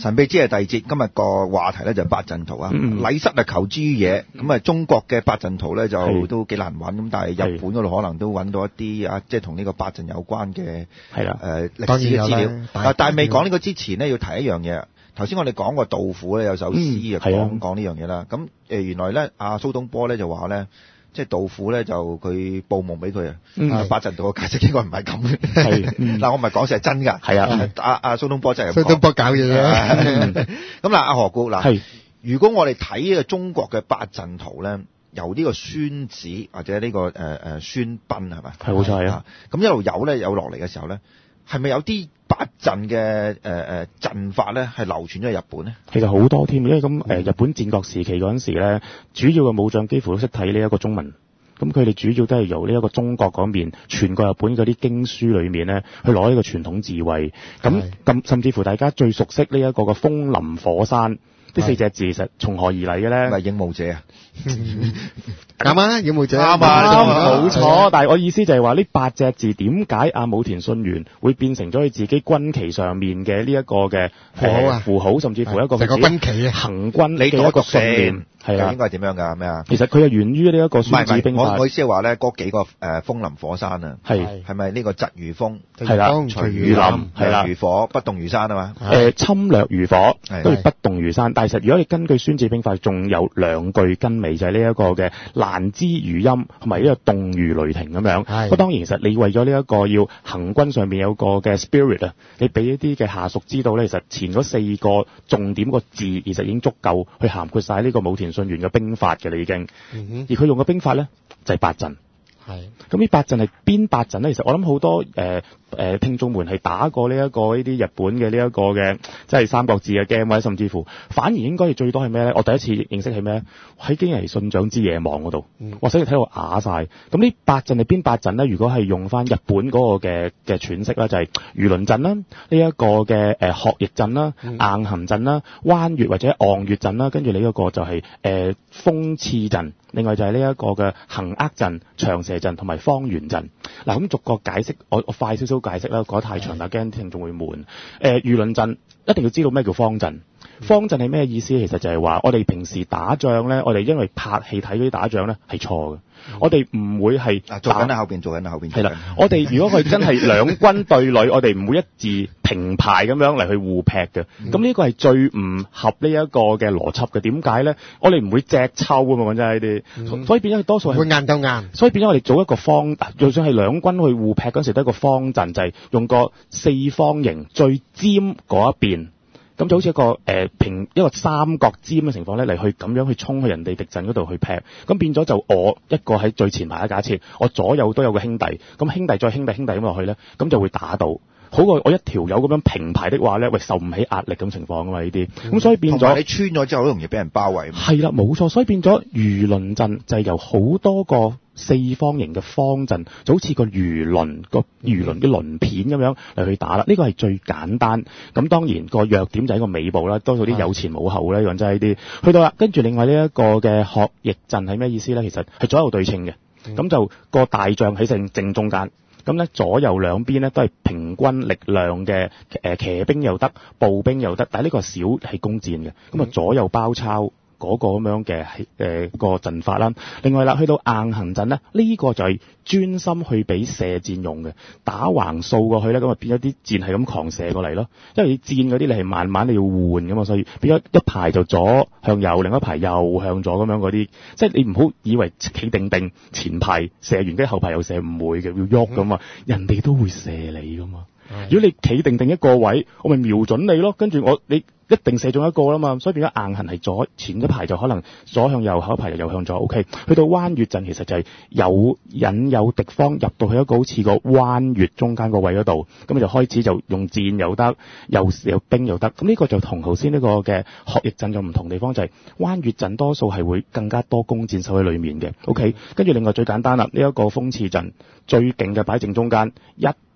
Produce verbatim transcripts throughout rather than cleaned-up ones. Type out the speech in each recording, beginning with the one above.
神秘之夜第二節，今日個話題咧就係八陣圖啊。 嗯禮失啊求之於野，咁啊中國嘅八陣圖咧就係都幾難揾，咁但係日本嗰度可能都揾到一啲啊，即係同呢個八陣有關嘅係啦， 誒歷當然有啦史嘅資料。 但啊，但係未講呢個之前咧，要提一樣嘢。頭先我哋講過杜甫咧有首詩啊， 嗯係啊講講呢樣嘢啦。咁誒原來咧阿蘇東坡咧就話咧。即係杜甫咧，就佢報夢俾佢啊！ 嗯啊八陣圖嘅解釋應該唔係咁嘅。 係嗯嗱，我唔係講笑係真㗎。 係啊阿阿蘇東坡真係咁講。 蘇東坡搞嘢嗯嘅。 咁嗱，阿何故嗱係， 如果我哋睇呢個中國嘅八陣圖咧，由呢個孫子或者呢、個誒誒、呃、孫臏係咪？ 係冇錯係啊。 咁一路有咧有落嚟嘅時候咧，係咪有啲八陣嘅誒誒陣法咧係流傳咗去日本咧？ 其實好多添，因為咁誒、呃、日本戰國時期嗰陣時咧，主要嘅武將幾乎都識睇呢一個中文。咁佢哋主要都係由呢一個中國嗰邊傳過日本嗰啲經書裏面咧，去攞呢個傳統智慧。咁咁甚至乎大家最熟悉呢一個嘅風林火山呢四隻字，其實從何而嚟嘅咧？ 咪影武者啊！ 啱啊，影武者啱啊冇錯。但係我意思就係話呢八隻字點解阿武田信玄會變成咗佢自己軍旗上面嘅呢一個嘅符號啊符號，甚至乎一個成個軍旗啊行軍你嘅一個信念係啦應。該係點樣㗎？咩啊？ 其實佢係源於呢一個唔係唔係， 孫子兵法我我意思係話咧，嗰幾個誒風林火山啊， 係係咪呢個疾如風、 係啦隨隨如林如林、 係啦涼如火、不動如山啊嘛？ 誒侵略如火， 係跟住不動如山。但係實如果你根據孫子兵法，仲有兩句根尾就係呢一個嘅蘭之如陰，同埋呢個動如雷霆咁樣。 係不過當然，其實你為咗呢一個要行軍上面有個嘅 spirit 啊，你俾一啲嘅下屬知道咧，其實前嗰四個重點個字，其實已經足夠去涵括晒呢個武田信玄嘅兵法嘅啦，已經。 嗯而佢用嘅兵法咧就係八陣。 哼，係咁呢八陣係邊八陣咧？其實我諗好多誒誒、呃呃、聽眾們係打過呢、這、一個呢啲日本嘅呢一個嘅即係三國志嘅 game，或者甚至乎反而應該係最多係咩咧？我第一次認識係咩咧？喺驚危信長之野望嗰度， 嗯我使睇到啞晒。咁呢八陣係邊八陣咧？如果係用翻日本嗰個嘅嘅詮釋啦，就係魚鱗陣啦，呢、這、一個嘅誒鶴翼陣啦、 嗯硬行陣啦、彎月或者昂月陣啦，跟住你嗰個就係、是、誒、呃、風刺陣。另外就係呢一個嘅行厄陣、長蛇陣同埋方圓陣。嗱，咁逐個解釋，我我快少少解釋啦，講得太長啦，驚聽眾會悶。誒、呃，魚鱗陣一定要知道咩叫方陣。方陣係咩意思？其實就係話我哋平時打仗咧，我哋因為拍戲睇嗰啲打仗咧係錯嘅。我哋唔會係啊，做緊喺後邊，做緊喺後邊。 係啦，我哋如果佢真係兩軍對壘，我哋唔會一字平排咁樣嚟去互劈嘅。咁呢個係最唔合呢一個嘅邏輯嘅。點解咧？我哋唔會隻抽啊嘛，講真係呢啲，所以變咗多數係會硬鬥硬。 所以變咗我哋做一個方，就算係兩軍去互劈嗰陣時，都係一個方陣，就係、是、用個四方形最尖嗰一邊。咁就好似一個誒、呃、平一個三角尖嘅情況咧，嚟去咁樣去衝去人哋敵陣嗰度去劈，咁變咗就我一個喺最前排啦。假設我左右都有個兄弟，咁兄弟再兄弟兄弟咁落去咧，咁就會打到。好過我一條友咁樣平排的話咧，喂受唔起壓力咁情況噶嘛呢啲，咁、嗯、所以變咗你穿咗之後好容易俾人包圍。 係啦，冇錯，所以變咗魚鱗陣就係由好多個四方形嘅方陣，就好似個魚鱗個魚鱗嘅鱗片咁樣嚟去打啦。呢個係最簡單。咁當然個弱點就喺個尾部啦，多數啲有前冇後咧，講真係呢啲。去到啦，跟住另外呢一個嘅鶴翼陣係咩意思咧？其實係左右對稱嘅，咁、嗯、就個大將喺正正中間。咁咧左右兩邊咧都係平均力量嘅，誒騎兵又得，步兵又得，但係呢個小係弓箭嘅，咁啊左右包抄嗰個咁樣嘅係誒個陣法啦。另外啦，去到硬行陣咧，呢、這個就係專心去俾射箭用嘅，打橫掃過去咧，咁啊變咗啲箭係咁狂射過嚟咯。因為你箭嗰啲你係慢慢你要換噶嘛，所以變咗一排就左向右，另一排右向左咁樣嗰啲，即係你唔好以為企定定前排射完，跟住後排又射，唔會嘅，要喐噶嘛，人哋都會射你噶嘛。如果你企定定一個位，我咪瞄準你咯，跟住我你一定射中一個啦嘛，所以變咗硬行係左前一排就可能左向右，後一排就右向左。OK， 去到彎月陣其實就係有引誘敵方入到去一個好似個彎月中間個位嗰度，咁就開始就用箭又得，又有兵又得。咁呢個就同頭先呢個嘅鶴翼陣就唔同地方，就係彎月陣多數係會更加多弓箭手喺裏面嘅。OK，跟住另外最簡單啦，呢、這、一個風刺陣最勁嘅擺正中間一。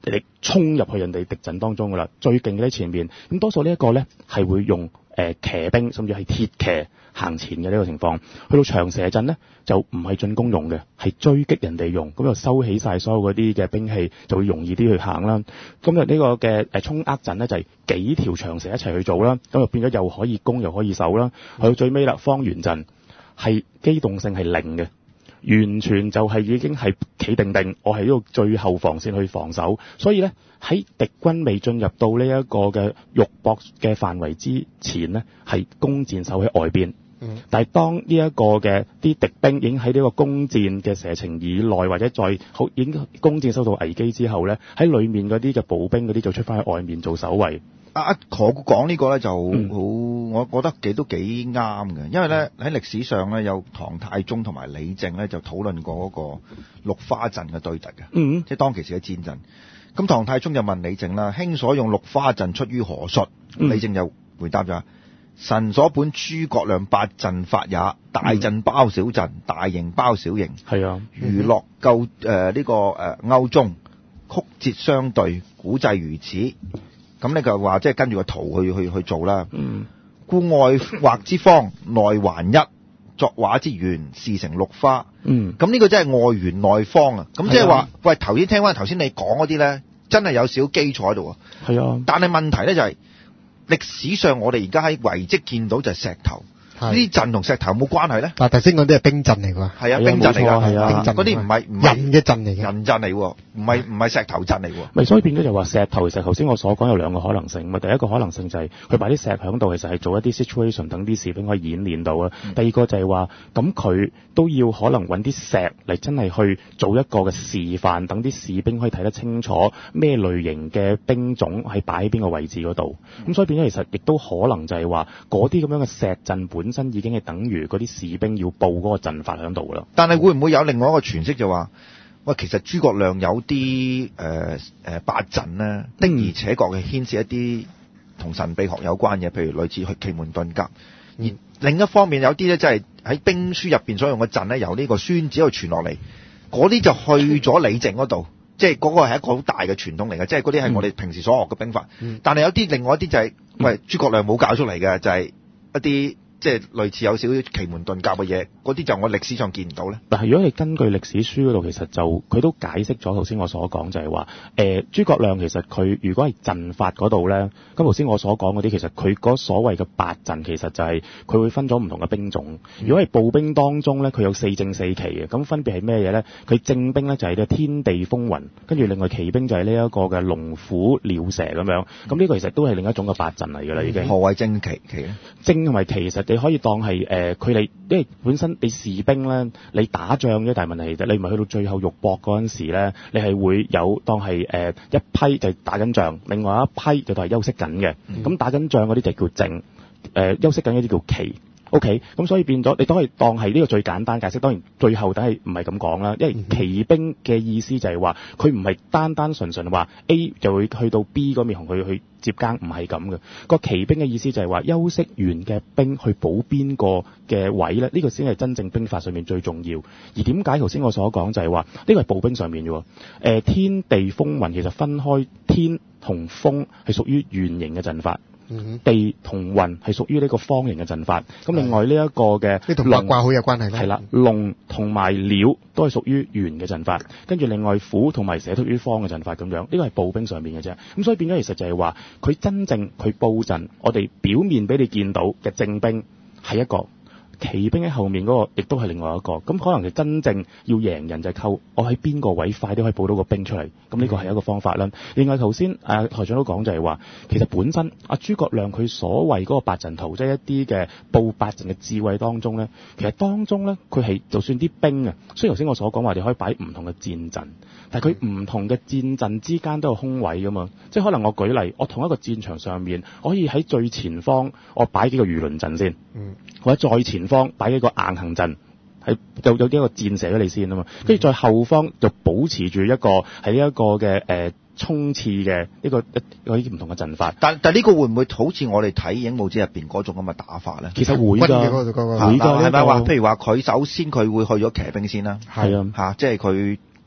力衝入去人哋敵陣當中噶啦，最勁嘅喺前面。咁多數呢一個咧係會用誒、呃、騎兵，甚至係鐵騎行前嘅呢個情況。去到長蛇陣咧就唔係進攻用嘅，係追擊人哋用。咁就收起晒所有嗰啲嘅兵器，就會容易啲去行啦。今日呢個嘅誒衝厄陣咧就係、是、幾條長蛇一齊去做啦，咁就變咗又可以攻又可以守啦。去到最尾啦，方圓陣係機動性係零嘅。完全就係已經係企定定，我係呢個最後防線去防守，所以呢，喺敵軍未進入到呢一個嘅肉搏嘅範圍之前呢，係攻戰守喺外邊。嗯、但係當呢一個嘅啲敵兵已經喺呢個攻戰嘅射程以內，或者再好已經攻戰收到危機之後呢，喺裏面嗰啲嘅步兵嗰啲就出翻去外面做守衛。 啊，我講呢個咧就好， 嗯、 我覺得幾都幾啱嘅，因為咧喺歷史上咧有唐太宗同埋李靖咧就討論過嗰個六花陣嘅對敵嘅， 嗯、 即係當其時嘅戰陣。咁唐太宗就問李靖啦：兄所用六花陣出於何術？ 嗯、 李靖就回答咗：臣所本諸葛亮八陣法也，大陣包小陣，大型包小型。 係啊， 娛樂夠誒呢個誒歐中，曲折相對，古制如此。咁你就話即係跟住個圖去去去做啦。 嗯， 故外畫之方，內環一，作畫之圓，事成六花。 嗯， 咁呢個真係外圓內方啊。咁即係話，喂，頭先聽翻頭先你講嗰啲咧，真係有少少基礎喺度。 係啊， 但係問題咧就係、是、歷史上我哋而家喺遺跡見到就係石頭。呢啲陣同石頭有冇關係咧？ 但頭先嗰啲係兵陣嚟㗎， 係啊，兵陣嚟㗎， 係啊， 嗰啲唔係唔係人嘅陣嚟嘅， 人陣嚟喎，唔係唔係石頭陣嚟喎。 咪所以變咗就話石頭，其實頭先我所講有兩個可能性。咪第一個可能性就係佢擺啲石喺度，其實係做一啲 situation，等啲士兵可以演練到啦。嗯、第二個就係話，咁佢都要可能揾啲石嚟真係去做一個嘅示範，等啲士兵可以睇得清楚咩類型嘅兵種係擺喺邊個位置嗰度。咁、嗯、所以變咗其實亦都可能就係話，嗰啲咁樣嘅石陣本身已經係等於嗰啲士兵要報嗰個陣法喺度噶啦。 但係會唔會有另外一個詮釋就話，喂，其實諸葛亮有啲誒誒八陣咧，的而且確係牽涉一啲同神秘學有關嘅，譬如類似去奇門遁甲。而另一方面有啲咧，即係喺兵書入邊所用嘅陣咧，由呢個孫子去傳落嚟，嗰啲就去咗李靖嗰度，即係嗰個係一個好大嘅傳統嚟嘅，即係嗰啲係我哋平時所學嘅兵法。嗯、但係有啲另外一啲就係、是，喂，諸葛亮冇搞出嚟嘅，就係、是、一啲。即係類似有少少奇門遁甲嘅嘢，嗰啲就我歷史上見唔到咧。 但係如果你根據歷史書嗰度，其實就佢都解釋咗頭先我所講，就係話誒諸葛亮其實佢如果係陣法嗰度咧，咁頭先我所講嗰啲，其實佢嗰所謂嘅八陣，其實就係佢會分咗唔同嘅兵種。嗯、如果係步兵當中咧，佢有四正四奇嘅，咁分別係咩嘢咧？佢正兵咧就係呢天地風雲，跟住另外奇兵就係呢一個嘅龍虎鳥蛇咁樣。咁呢個其實都係另一種嘅八陣嚟㗎啦，已經。 何謂正奇奇咧？ 正同埋奇實。你可以當係誒佢哋，因為本身你士兵咧，你打仗啫，但係問題就你唔係去到最後肉搏嗰陣時咧，你係會有當係誒、呃、一批就打緊仗，另外一批就係休息緊嘅。咁、嗯、打緊仗嗰啲就叫正，誒、呃、休息緊嗰啲叫奇。O.K. 咁所以變咗，你都可以當係呢個最簡單解釋。當然最後梗係唔係咁講啦，因為騎兵嘅意思就係話，佢唔係單單純純話 A 就會去到 B 嗰邊同佢去接更，唔係咁嘅。個騎兵嘅意思就係話，休息完嘅兵去補邊個嘅位咧？呢、呢個先係真正兵法上面最重要。而點解頭先我所講就係話，呢個係步兵上面嘅喎。誒天地風雲其實分開，天同風係屬於圓形嘅陣法。嗯、地同雲係屬於呢個方形嘅陣法，咁另外呢一個嘅呢同八卦好有關係啦。 係啦，龍同埋鳥都係屬於圓嘅陣法，跟住另外虎同埋蛇屬於方嘅陣法咁樣，呢個係步兵上面嘅啫。咁所以變咗其實就係話，佢真正佢佈陣，我哋表面俾你見到嘅正兵係一個。騎兵喺後面嗰個，亦都係另外一個。咁可能係真正要贏人就係靠我喺邊個位快啲可以報到個兵出嚟。咁呢個係一個方法啦。另外頭先誒台長都講就係話，其實本身阿諸葛亮佢所謂嗰個八陣圖，即係一啲嘅佈八陣嘅智慧當中咧，其實當中咧佢係就算啲兵啊，雖然頭先我所講話你可以擺唔同嘅戰陣，但係佢唔同嘅戰陣之間都有空位噶嘛。即係可能我舉例，我同一個戰場上面，我可以喺最前方我擺幾個魚鱗陣先，嗯、或者再前方擺一個硬行陣，係有有啲一個箭射咗你先啊嘛，跟住再後方就保持住一個係呢一個嘅誒衝刺嘅一個一嗰啲唔同嘅陣法。 但但呢個會唔會好似我哋睇《影武者》入邊嗰種咁嘅打法咧？ 其實會㗎， 會㗎， 係咪話？譬如話佢首先佢會去咗騎兵先啦， 係啊， 嚇，即係佢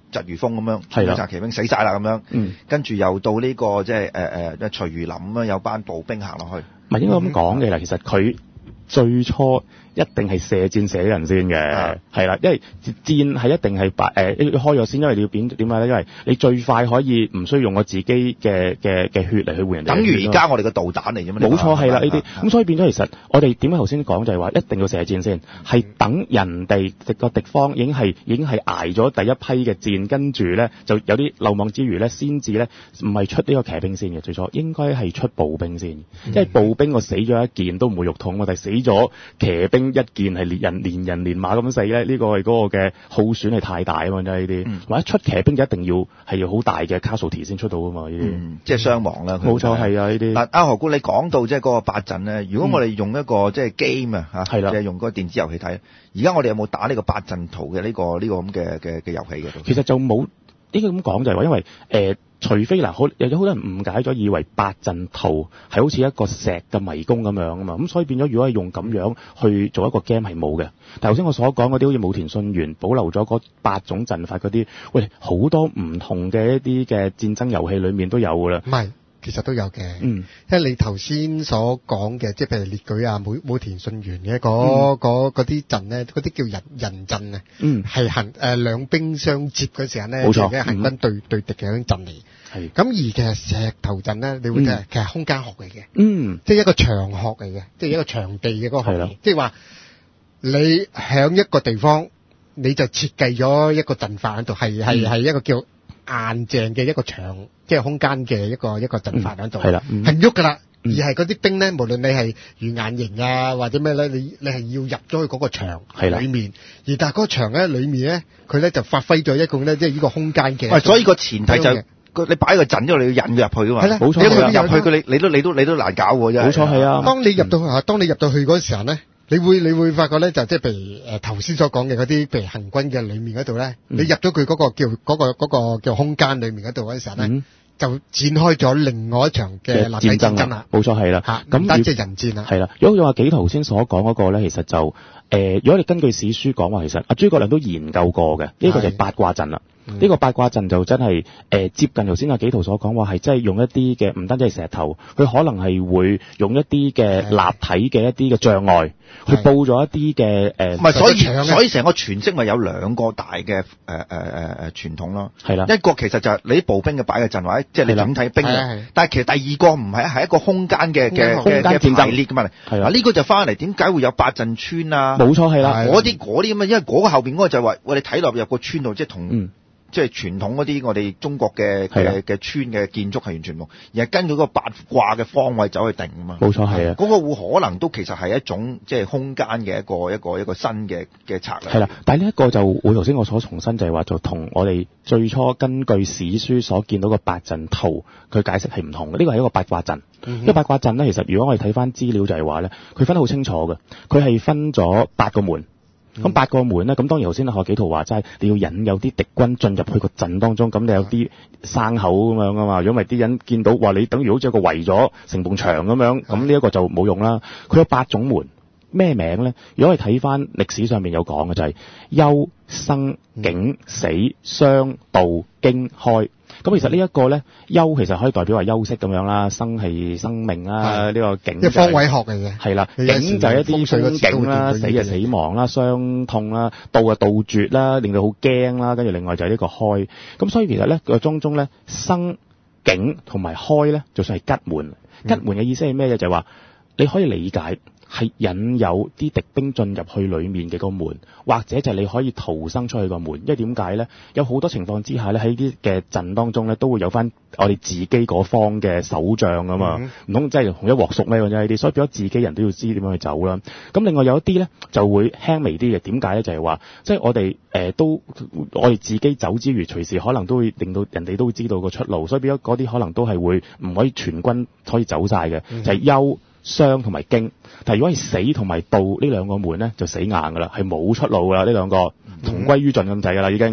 疾如風咁樣， 係啦一紮騎兵死晒啦咁樣， 嗯跟住又到呢、個即係誒誒徐如林咁有班步兵行落去。 唔係應該咁講嘅啦，其實佢最初一定係射箭射人先嘅，係啦，因為箭係一定係白誒開咗先，因為你要點點解咧？因為你最快可以唔需要用我自己嘅嘅嘅血嚟去換人哋。 等於而家我哋個導彈嚟啫嘛。 冇錯係啦，呢啲咁所以變咗其實我哋點解頭先講就係話一定要射箭先，係等人哋個敵方已經係已經係捱咗第一批嘅箭，跟住咧就有啲漏網之魚咧，先至咧唔係出呢個騎兵先嘅，最初應該係出步兵先，因為步兵我死咗一件都唔會肉痛，我哋死咗騎兵一件係連人連人連馬咁死咧，呢、這個係嗰個嘅耗損係太大啊嘛，真係呢啲， 嗯、 或者出騎兵就一定要係要好大嘅 casualty 先出到啊嘛，呢啲、 嗯，即係傷亡啦。 冇錯係啊，呢啲。 嗱，阿何官你講到即係嗰個八陣咧，如果我哋用一個即係 game 啊嚇， 係啦， 即係用嗰個電子遊戲睇，而家我哋有冇打呢個八陣圖嘅呢、這個呢、這個咁嘅嘅嘅遊戲嘅？ 其實就冇。呢個咁講就係話，因為誒、呃，除非嗱，好有好多人誤解咗，以為八陣圖係好似一個石嘅迷宮咁樣啊嘛，咁所以變咗，如果係用咁樣去做一個 game 係冇嘅。但頭先我所講嗰啲，好似武田信玄保留咗嗰八種陣法嗰啲，喂，好多唔同嘅一啲嘅戰爭遊戲裏面都有噶啦。 唔係。其實都有嘅， 嗯， 因為你頭先所講嘅，即係譬如列舉啊，武武田信玄嘅嗰嗰嗰啲陣咧，嗰啲叫人人陣啊， 嗯， 係行誒兩兵相接嗰時候咧， 冇錯， 嘅行軍對、嗯、對敵嘅嗰種陣嚟。 係， 咁而其實石頭陣咧，你會睇、嗯、其實空間學嚟嘅， 嗯， 即係一個場學嚟嘅，即係一個場地嘅嗰個學嚟，即係話你響一個地方，你就設計咗一個陣法喺度，係係係一個叫硬淨嘅一個場，即係空間嘅一個一個陣法喺度，係、 嗯、啦， 係唔喐噶啦。而係嗰啲兵咧，無論你係圓眼形啊，或者咩咧，你你係要入咗去嗰個場裏面，而但係嗰個場咧裏面咧，佢咧就發揮咗一個咧，即係呢個空間嘅。喂， 所以個前提就係、你擺個陣之後，你要引佢入去噶嘛。係啦， 冇錯。 因為入去佢你你都你都你都難搞喎，真係。 冇錯係啊。 當你入到去啊，當你入到去嗰時候咧。你會你會發覺咧，就即係譬如誒頭先所講嘅嗰啲，譬如行軍嘅裏面嗰度咧，你入咗佢嗰個叫嗰、嗰個嗰、嗰個叫空間裏面嗰度嗰陣時候咧、嗯，就展開咗另外一場嘅立體戰爭啦。 冇錯係啦，嚇咁單即係人戰啦。 係啦，如果用話紀陶先所講嗰個咧，其實就誒、呃，如果你根據史書講話，其實阿諸葛亮都研究過嘅，呢、呢個就係八卦陣啦。呢、這個八卦陣就真係誒、呃、接近頭先阿紀陶所講話，係真係用一啲嘅唔單止係石頭，佢可能係會用一啲嘅立體嘅一啲嘅障礙去佈咗一啲嘅誒。唔係， 所以所以成個全式咪有兩個大嘅誒誒誒誒傳統咯。係啦，一個其實就係你啲步兵嘅擺嘅陣或者即係你整體兵嘅，但係其實第二個唔係係一個空間嘅嘅嘅嘅排列㗎嘛。係啦，呢、這個就翻嚟點解會有八陣村啊？ 冇錯係啦， 嗰啲嗰啲咁啊，因為嗰個後邊嗰個就係話，喂你睇落入個村度，即係同。嗯即係傳統嗰啲我哋中國嘅嘅嘅村嘅建築係完全冇，而係根據嗰個八卦嘅方位走去定啊嘛。 冇錯係啊， 嗰、那個會可能都其實係一種即係空間嘅一個一個一個新嘅嘅策略。 係啦，但係呢一個就會頭先我所重申就係話，就同我哋最初根據史書所見到個八陣圖佢解釋係唔同嘅。呢個係一個八卦陣。嗯、因為八卦陣咧，其實如果我哋睇翻資料就係話咧，佢分得好清楚嘅，佢係分咗八個門。咁、嗯、八個門咧，咁當然頭先何紀陶話齋，你要引有啲敵軍進入去個陣當中，咁你有啲生口咁樣啊嘛。如果唔係啲人見到話你等於好似一個圍咗成埲牆咁樣，咁呢一個就冇用啦。佢有八種門，咩名咧？如果我哋睇翻歷史上面有講嘅就係、是、休、生、景、死、傷、道、經、開。咁其實呢一個咧，休其實可以代表話休息咁樣啦，生係生命啦，呢、這個景、就是， 即係方位學嚟嘅。係啦， 景就係一啲風景啦，死就死亡啦，傷痛啦，道就杜絕啦，令到好驚啦，跟住另外就係呢個開。咁所以其實咧個中中咧，生、景同埋開咧，就算係吉門。吉門嘅意思係咩嘅？就係、是、話你可以理解。係引誘啲敵兵進入去裏面嘅個門，或者就係你可以逃生出去個門。因為點解咧？有好多情況之下咧，喺啲嘅陣當中咧，都會有翻我哋自己嗰方嘅守將啊嘛。唔通即係同一鑊熟咩？或者呢啲，所以變咗自己人都要知點樣去走啦。咁另外有一啲咧就會輕微啲嘅。點解咧？就係話即係我哋誒、呃、都我哋自己走之餘，隨時可能都會令到人哋都會知道個出路。所以變咗嗰啲可能都係會唔可以全軍可以走晒嘅、嗯，就係、是、休、傷同埋經。但係如果係死同埋道呢兩個門咧，就死硬噶啦，係冇出路噶啦，呢兩個同歸於盡咁滯噶啦已經。嗯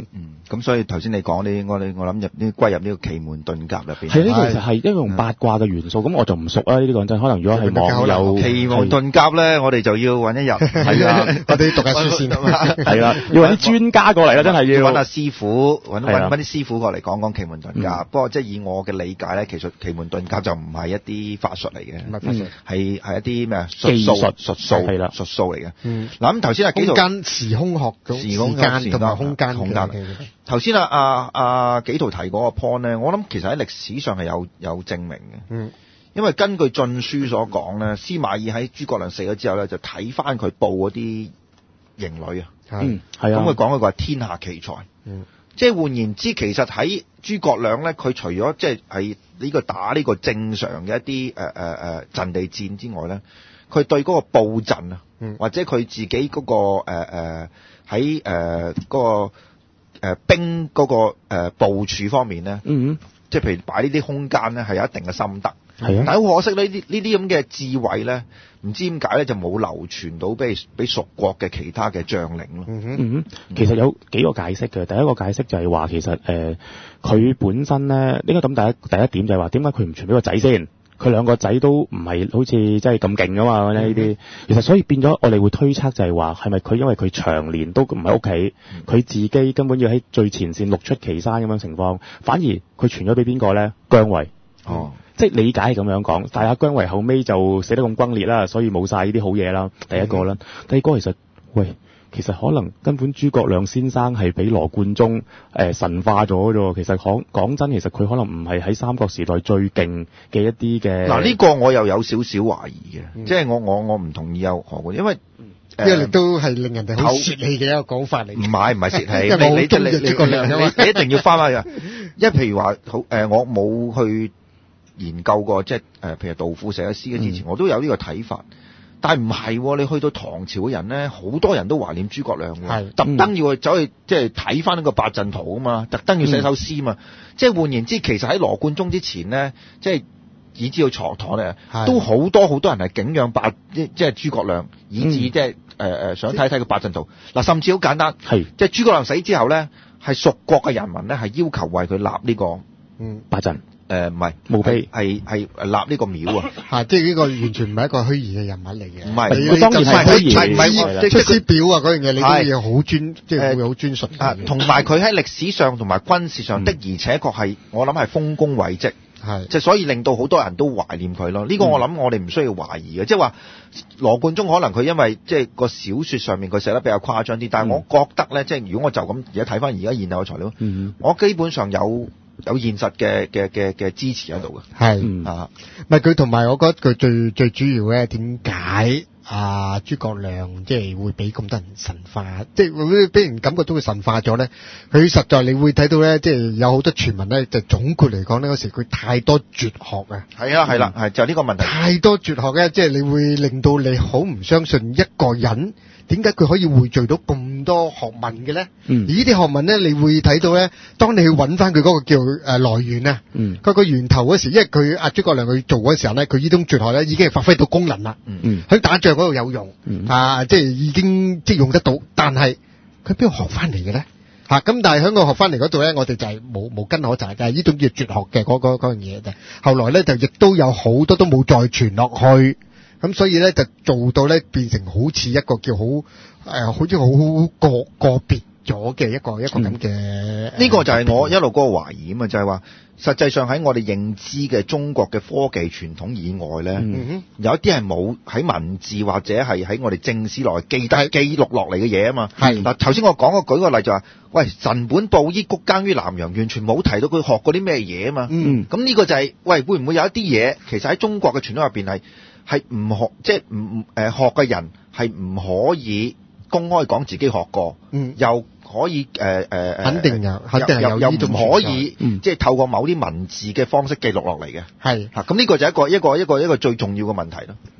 咁所以頭先你講啲，我哋我諗入呢歸入呢個奇門遁甲入邊。 係呢個其實係一種八卦嘅元素，咁我就唔熟啦。呢啲講真，可能如果係網友奇門遁甲咧，我哋就要揾一日。係啊， 我哋讀下書先。 係啦，要揾啲專家過嚟啦，真係要揾下師傅，揾揾啲師傅過嚟講講奇門遁甲。不過即係以我嘅理解咧，其實奇門遁甲就唔係一啲法術嚟嘅， 唔係法術， 係係一啲咩啊術數術數係啦術數嚟嘅。嗱咁頭先啊幾圖空間時空學嘅時間同埋空間空間。 頭先啊啊啊幾圖提嗰個 point 咧，我諗其實喺歷史上係有有證明嘅。 嗯， 因為根據晉書所講咧，司馬懿喺諸葛亮死咗之後咧，就睇翻佢報嗰啲營女啊。 嗯，係啊。 咁佢講佢話天下奇才。 嗯， 即係換言之，其實喺諸葛亮咧，佢除咗即係係呢個打呢個正常嘅一啲誒誒誒陣地戰之外咧，佢對嗰個佈陣啊， 嗯、或者佢自己嗰、嗰個誒誒喺誒嗰個。誒兵嗰個誒部署方面咧， 嗯， 即係譬如擺呢啲空間咧，係有一定嘅心得。 係啊， 但係好可惜呢啲呢啲咁嘅智慧咧，唔知點解咧就冇流傳到俾俾蜀國嘅其他嘅將領咯。 嗯哼， 嗯哼，其實有幾個解釋嘅。第一個解釋就係話其實誒佢、呃、本身咧，應該咁第一第一點就係話點解佢唔傳俾個仔先？佢兩個仔都唔係好似即係咁勁噶嘛，呢啲、嗯、其實所以變咗我哋會推測就係話係咪佢因為佢長年都唔喺屋企，佢、嗯、自己根本要喺最前線六出祁山咁樣情況，反而佢傳咗俾邊個咧？姜維哦，即係理解係咁樣講，但係阿姜維後尾就死得咁轟烈啦，所以冇晒呢啲好嘢啦。第一個啦，嗯、第二個其實喂。其實可能根本諸葛亮先生係俾羅貫中誒、呃、神化咗啫。其實講講真，其實佢可能唔係喺三國時代最勁嘅一啲嘅。 嗱呢個我又有少少懷疑嘅，嗯、即係我我我唔同意有何冠，因為呢個亦都係令人哋好泄氣嘅一個講法嚟。 唔係唔係泄氣， 因為我好中意你諸葛亮啊嘛， 你一定要翻翻去。因為譬如話好誒，我冇去研究過，即係誒，譬如杜甫寫嘅詩嘅之前，嗯、我都有呢個睇法。但係唔係，你去到唐朝嘅人咧，好多人都懷念諸葛亮嘅，特登要去走去即係睇翻呢個八陣圖啊嘛，特登要寫首詩嘛。即係換言之，其實喺羅貫中之前咧，即係以至到唐唐咧，都好多好多人係敬仰八即係諸葛亮，以至即係誒誒想睇睇個八陣圖。嗱，甚至好簡單，係即係諸葛亮死之後咧，係蜀國嘅人民咧係要求為佢立呢個嗯八陣。 誒唔係墓碑， 係係立呢個廟啊！ 嚇，即係呢個完全唔係一個虛擬嘅人物嚟嘅。 唔係， 你當然係虛擬， 唔係出師表啊嗰樣嘢，你都要好專，即係會好專屬。 啊，同埋佢喺歷史上同埋軍事上的，而且確係我諗係豐功偉績，係即係所以令到好多人都懷念佢咯。呢個我諗我哋唔需要懷疑嘅，即係話羅貫中可能佢因為即係個小説上面佢寫得比較誇張啲，但係我覺得咧，即係如果我就咁而家睇翻而家現有嘅材料，我基本上有。有現實嘅嘅嘅嘅支持喺度嘅， 係是啊，唔係佢同埋我覺得佢最最主要咧，點解啊諸葛亮即係會俾咁多人神化，即係會俾人感覺到佢神化咗咧？佢實在你會睇到咧，即係有好多傳聞咧，就總括嚟講咧，嗰時佢太多絕學啊， 係啊係啦，係就係呢個問題， 太多絕學咧，即係你會令到你好唔相信一個人。點解佢可以匯聚到咁多學問嘅咧？嗯，而呢啲學問咧，你會睇到咧，當你去揾翻佢嗰個叫誒、呃、來源啊，嗯，佢個源頭嗰時，因為佢阿諸葛亮去做嗰時候咧，佢呢種絕學咧已經係發揮到功能啦，嗯，喺打仗嗰度有用，嗯、啊，即係已經即係用得到，但係佢邊度學翻嚟嘅咧？嚇、啊，咁但係喺個學翻嚟嗰度咧，我哋就係冇冇根可查，但係呢種叫絕學嘅嗰嗰嗰樣嘢嘅，後來咧就亦都有好多都冇再傳落去。咁所以咧就做到咧變成好似一個叫好誒、呃，好似好個個別咗嘅一個一個咁嘅。呢、 嗯、個就係我一路嗰個懷疑啊嘛，就係、是、話實際上喺我哋認知嘅中國嘅科技傳統以外咧，嗯、哼有一啲係冇喺文字或者係喺我哋正史內記得記錄落嚟嘅嘢啊嘛。係嗱，頭先我講個舉個例就話、是，喂，神本布衣谷耕於南陽，完全冇提到佢學過啲咩嘢啊嘛。嗯，咁呢個就係、是、喂，會唔會有一啲嘢其實喺中國嘅傳統入邊係？係唔學，即係唔誒學嘅人係唔可以公開講自己學過，嗯，又可以誒誒誒，肯定有，肯定有呢種唔可以，嗯、即係透過某啲文字嘅方式記錄落嚟嘅，係嚇，咁呢個就係一個一個一個一個最重要嘅問題咯。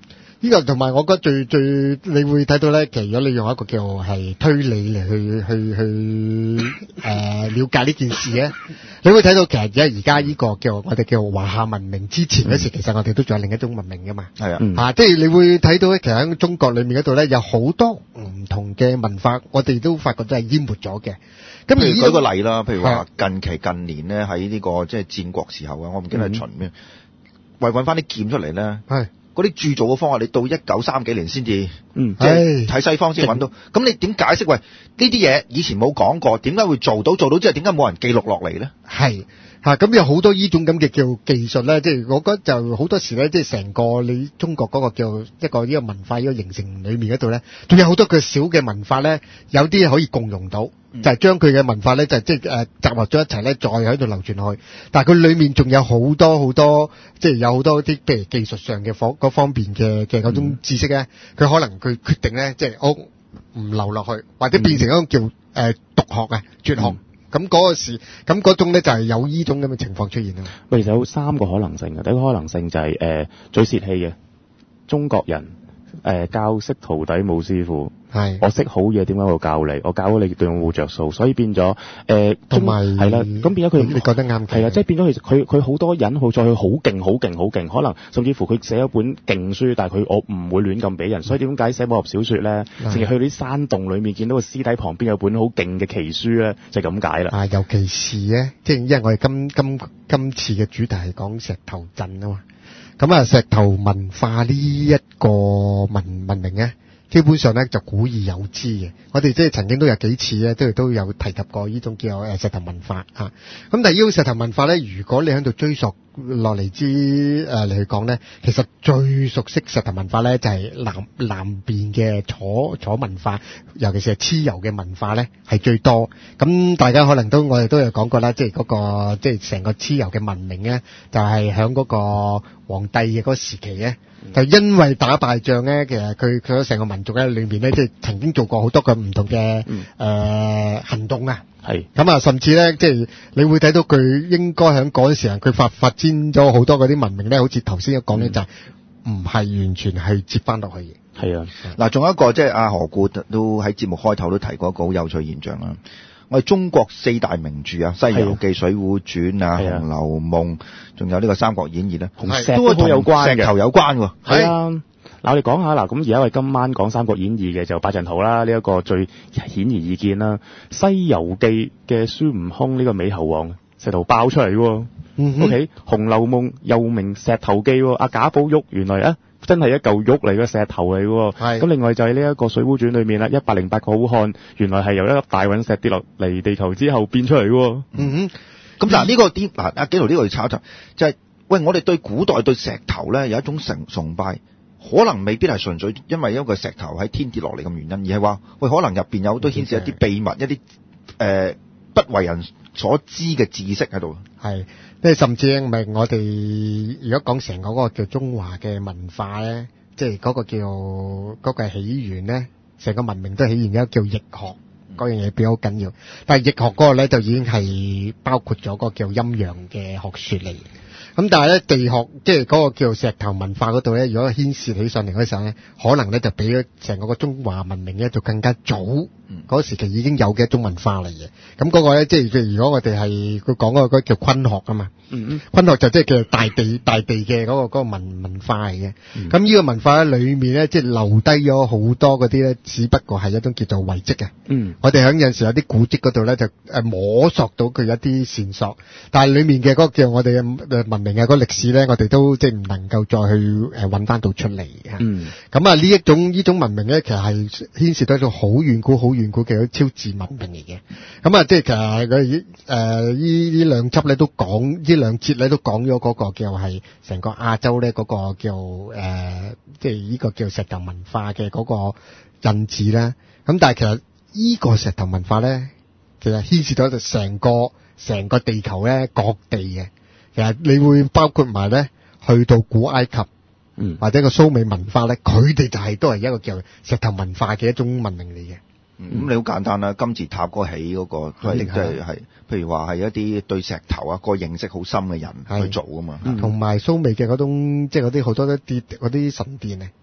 呢個同埋我覺得最最你會睇到咧，其實如果你用一個叫係推理嚟去去去誒、呃、了解呢件事咧，你會睇到其實而家而家呢個叫我哋叫華夏文明之前嗰時，其實我哋都仲有另一種文明噶嘛。 係啊， 嗯啊，即係你會睇到咧，其實喺中國裏面嗰度咧，有好多唔同嘅文化，我哋都發覺都係淹沒咗嘅。咁而譬如舉個例啦，譬如話近期近年咧喺呢個即係戰國時候啊，我唔記得係秦咩，為揾翻啲劍出嚟咧。 係。 嗰啲鑄造嘅方法，你到一九三幾年先至， 嗯， 即係睇西方先揾到。咁你點解釋？喂，呢啲嘢以前冇講過，點解會做到？做到之後點解冇人記錄落嚟咧？ 係嚇，咁有好多呢種咁嘅叫技術咧，即係我覺得就好多時咧，即係成個你中國嗰個叫一個呢個文化呢個形成裏面嗰度咧，仲有好多嘅小嘅文化咧，有啲可以共融到。就係將佢嘅文化咧，就即係誒集合咗一齊咧，再喺度流傳落去。但係佢裏面仲有好多好多，即係有好多啲譬如技術上嘅方嗰方面嘅嘅嗰種知識咧，佢、嗯、可能佢決定咧，即係我唔留落去，或者變成一種叫誒獨學啊、絕學。咁嗰、嗯、個時，咁嗰種咧就係有呢種咁嘅情況出現啊。 其實有三個可能性嘅，第一個可能性就係、是、誒、呃、最泄氣嘅中國人誒、呃、教識徒弟冇師傅。係，我識好嘢，點解我教你？我教咗你對我冇着數，所以變咗誒，同埋係啦，咁變咗佢，你覺得啱嘅？係啊，即係變咗佢佢佢好多人好再去好勁好勁好勁，可能甚至乎佢寫一本勁書，但係佢我唔會亂咁俾人，所以點解寫武俠小説咧，淨係去啲山洞裡面見到個屍體旁邊有本好勁嘅奇書咧，就係咁解啦。啊，尤其是咧，即係因為我哋今今今次嘅主題係講石頭鎮啊嘛，咁啊石頭文化呢一個文文明咧。基本上咧就古已有之嘅，我哋即係曾經都有幾次咧，都都有提及過呢種叫誒石頭文化嚇。咁但係呢種石頭文化咧，如果你喺度追溯落嚟之誒嚟去講咧，其實最熟悉石頭文化咧就係南南邊嘅楚楚文化，尤其是係蚩尤嘅文化咧係最多。咁大家可能都我哋都有講過啦，即係嗰個即係成個蚩尤嘅文明咧，就係喺嗰個皇帝嘅嗰個時期咧。就因為打敗仗咧，其實佢佢成個民族咧裏面咧，即係曾經做過好多個唔同嘅誒、嗯呃、行動啊。係咁啊，甚至咧，即係你會睇到佢應該喺嗰陣時，佢發發展咗好多嗰啲文明咧，好似頭先講咧，就唔係完全係接翻落去嘅。係啊， 嗱，仲有一個即係阿何故都喺節目開頭都提過一個好有趣現象啦。我哋中國四大名著啊，《西遊記》、《水滸傳》啊，《紅樓夢》，仲有呢個《三國演義》咧，同石都好有關嘅，石頭有關喎。係啊，嗱，我哋講下嗱，咁而家我哋今晚講《三國演義》嘅就八陣圖啦，呢、這、一個最顯而易見啦，《西遊記》嘅孫悟空呢個美猴王石頭爆出嚟喎。嗯、O K，《紅樓夢》又名石頭記喎，阿賈寶玉原來啊〜真係一嚿玉嚟嘅石頭嚟喎，咁另外就係呢一個水滸傳裏面啦，一百零八個好漢，原來係由一粒大隕石跌落嚟地球之後變出嚟喎。嗯哼，咁嗱呢個啲嗱阿紀陶呢個要炒一炒，就係、是、喂我哋對古代對石頭咧有一種崇崇拜，可能未必係純粹因為一個石頭喺天跌落嚟咁原因，而係話喂可能入邊有好多顯示一啲秘密、一啲誒、呃、不為人所知嘅知識喺度。係。即係甚至因為我哋如果講成個嗰個叫中華嘅文化咧，即係嗰個叫嗰、嗰個起源咧，成個文明都起源咗叫易學嗰樣嘢比較緊要。但係易學嗰個咧就已經係包括咗嗰個叫陰陽嘅學説嚟。咁但係咧地學即係嗰個叫石頭文化嗰度咧，如果牽涉起上嚟嗰時候咧，可能咧就比咗成個個中華文明咧就更加早嗰、嗯、個時期已經有嘅一種文化嚟嘅。咁嗰個咧即係如果我哋係佢講嗰個叫昆學啊嘛，嗯嗯，昆學就即係叫大地大地嘅嗰、嗰個嗰、嗰個文文化嚟嘅。咁、嗯、呢個文化咧裏面咧即係留低咗好多嗰啲咧，只不過係一種叫做遺跡嘅。嗯，我哋喺有陣時有啲古蹟嗰度咧就誒摸索到佢一啲線索，但係裏面嘅嗰個叫我哋嘅文明嘅嗰個歷史咧，我哋都即係唔能夠再去誒揾翻到出嚟嘅。嗯，咁啊呢一種呢種文明咧，其實係牽涉到一種好遠古、好遠古嘅超自文明嚟嘅。咁啊，即係其實佢誒呢呢兩輯咧都講，呢兩節咧都講咗嗰個叫係成個亞洲咧嗰個叫誒，即係呢個叫石頭文化嘅嗰個印子啦。咁但係其實呢個石頭文化咧，其實牽涉到就成個成個地球咧各地嘅。其實你會包括埋咧，去到古埃及，嗯，或者個蘇美文化咧，佢哋就係、是、都係一個叫石頭文化嘅一種文明嚟嘅。咁、嗯、你好簡單啦，金字塔嗰起嗰、那個都係即係係，譬如話係一啲對石頭啊個認識好深嘅人去做噶嘛。同埋蘇美嘅嗰種，即係嗰啲好多啲啲嗰啲神殿啊，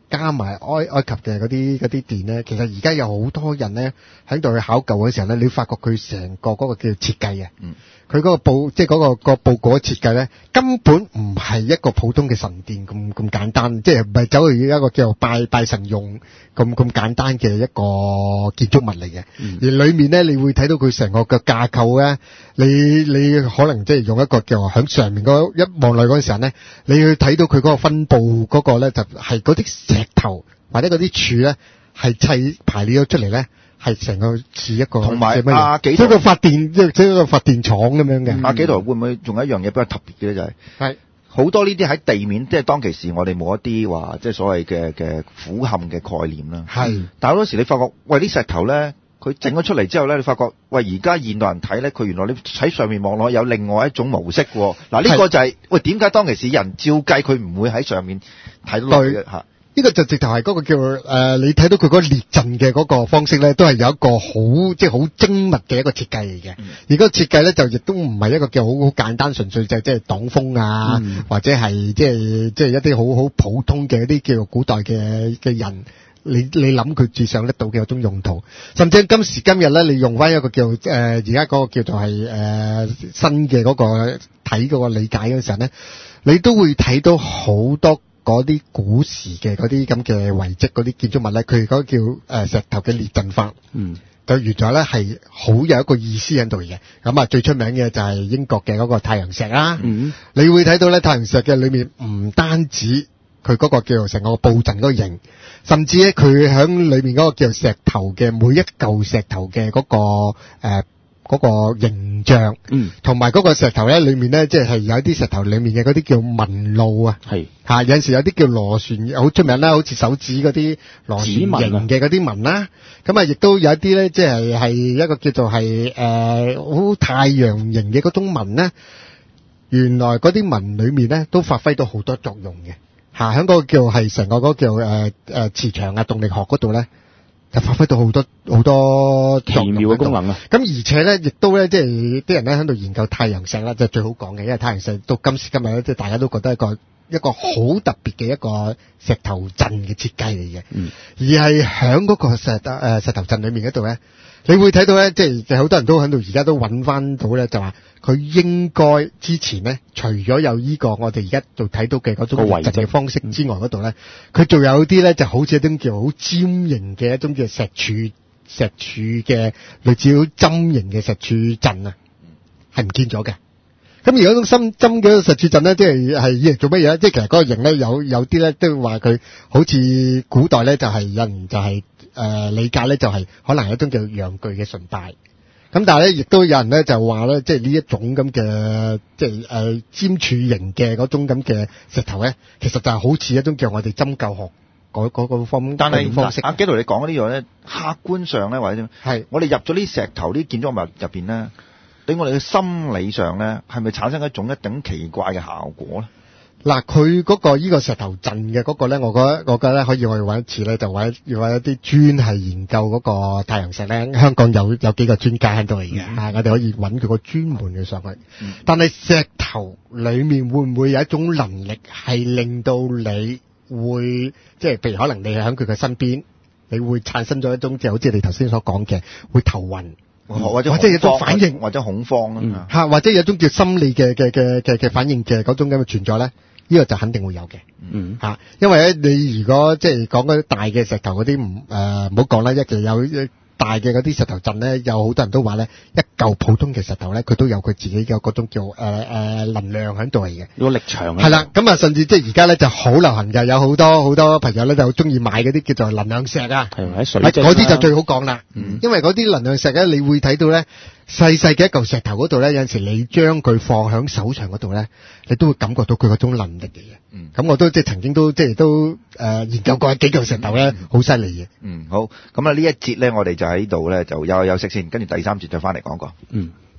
加埋埃埃及嘅嗰啲嗰啲殿咧，其實而家有好多人咧喺度去考究嘅時候咧，你發覺佢成個嗰個叫設計啊。 嗯。 佢嗰個布即係嗰個個布果設計咧，根本唔係一個普通嘅神殿咁咁簡單，即係唔係走去一個叫做拜拜神用咁咁簡單嘅一個建築物嚟嘅。嗯、而裡面咧，你會睇到佢成個嘅架構咧，你你可能即係用一個叫喺上面嗰一望落嗰陣時候咧，你去睇到佢嗰個分佈嗰個咧，就係嗰啲石頭或者嗰啲柱咧，係砌排列咗出嚟咧。係成個似一個， 同埋阿幾即係個發電，即係即係個發電廠咁樣嘅。 阿幾台會唔會仲有一樣嘢比較特別嘅咧？就係係好多呢啲喺地面，即係當其時我哋冇一啲話即係所謂嘅嘅俯瞰嘅概念啦。 係， 但係好多時你發覺，喂啲石頭咧，佢整咗出嚟之後咧，你發覺，喂而家現代人睇咧，佢原來你喺上面望落有另外一種模式喎。嗱呢個就係、是、喂點解當其時人照計佢唔會喺上面睇到落去嘅嚇？ 呢個就直頭係嗰個叫誒、呃，你睇到佢嗰個列陣嘅嗰個方式咧，都係有一個好即係好精密嘅一個設計嚟嘅。嗯、而嗰個設計咧，就亦都唔係一個叫好好簡單純粹就係即係擋風啊，嗯、或者係即係即係一啲好好普通嘅一啲叫做古代嘅嘅人，你你諗佢至想得到嘅一種用途。甚至今時今日咧，你用翻一個叫誒而家嗰個叫做係誒、呃、新嘅嗰個睇嗰個理解嗰陣咧，你都會睇到好多。嗰啲古時嘅嗰啲咁嘅遺跡嗰啲建築物咧，佢嗰個叫誒、呃、石頭嘅列陣法，嗯，就原來咧係好有一個意思喺度嘅。咁啊，最出名嘅就係英國嘅嗰個太陽石啦，嗯，你會睇到咧太陽石嘅裏面唔單止佢嗰個叫做成個佈陣嗰個形，甚至咧佢喺裏面嗰個叫做石頭嘅每一嚿石頭嘅嗰、嗰個誒。呃嗰個形象，嗯，同埋嗰個石頭咧，裏面咧，即係有一啲石頭裏面嘅嗰啲叫紋路啊，係嚇、啊，有陣時有啲叫螺旋，好出名啦，好似手指嗰啲螺旋形嘅嗰啲紋啦，咁啊，亦都有一啲咧，即係係一個叫做係誒好太陽形嘅嗰種紋咧，原來嗰啲紋裏面咧都發揮到好多作用嘅嚇，喺、啊、嗰個叫係成個嗰個叫誒誒、呃、磁場啊動力學嗰度咧。就發揮到好多好多奇妙嘅功能啊！咁而且咧，亦都咧，即係啲人咧喺度研究太陽石啦，就最好講嘅，因為太陽石到今時今日咧，即係大家都覺得一個一個好特別嘅一個石頭陣嘅設計嚟嘅。嗯，而係喺嗰個石誒、呃、石頭陣裏面嗰度咧，你會睇到咧，即係好多人都喺度而家都揾翻到咧，就話佢應該之前咧，除咗有呢個我哋而家度睇到嘅嗰種遺跡嘅方式之外，嗰度咧，佢仲有啲咧就好似一種叫好尖形嘅一種叫石柱石柱嘅類似好針形嘅石柱陣啊，係唔見咗嘅。咁而嗰種深針嘅石柱陣咧，即係係以嚟做乜嘢咧？即係其實嗰個形咧，有有啲咧都話佢好似古代咧就係有人就係、是、誒、呃、理解咧就係可能係一種叫陽具嘅崇拜。咁但係咧，亦都有人咧就話咧，即係呢一種咁嘅即係誒尖柱形嘅嗰種咁嘅石頭咧，其實就係好似一種叫我哋針灸學嗰嗰個方但係方式。阿紀陶你講嘅呢樣咧，客觀上咧或者係我哋入咗啲石頭啲建築物入邊咧，對我哋嘅心理上咧，係咪產生一種一種奇怪嘅效果咧？ 嗱，佢嗰個依個石頭陣嘅嗰個咧，我覺得我覺得咧可以我哋揾一次咧，就揾要揾一啲專係研究嗰個太陽石咧。香港有有幾個專家喺度嚟嘅，啊，我哋可以揾佢個專門嘅上去。嗯、但係石頭裡面會唔會有一種能力係令到你會即係譬如可能你係喺佢嘅身邊，你會產生咗一種即係好似你頭先所講嘅會頭暈。 或者或者有種反應， 或者恐慌啊， 嚇、嗯，或者有種叫心理嘅嘅嘅嘅嘅反應嘅嗰種咁嘅存在咧，呢、呢個就肯定會有嘅，嗯嚇，因為咧你如果即係講嗰啲大嘅石頭嗰啲唔誒唔好講啦，一其實有大嘅嗰啲石頭陣咧，有好多人都話咧，一嚿普通嘅石頭咧，佢都有佢自己嘅嗰種叫誒誒、呃、能量喺度嚟嘅， 個力場係啦，咁啊甚至即係而家咧就好流行嘅，有好多好多朋友咧就好中意買嗰啲叫做能量石啊， 係喺水嗰啲就最好講啦，嗯、因為嗰啲能量石咧，你會睇到咧細細嘅一嚿石頭嗰度咧，有陣時你將佢放喺手上嗰度咧，你都會感覺到佢嗰種能力嚟嘅。嗯，咁我都即係曾經都即係都誒、呃、研究過幾嚿石頭咧，好犀利嘅。 嗯，好，咁啊呢一節咧，我哋就喺度咧就休休息先，跟住第三節再翻嚟講過。嗯。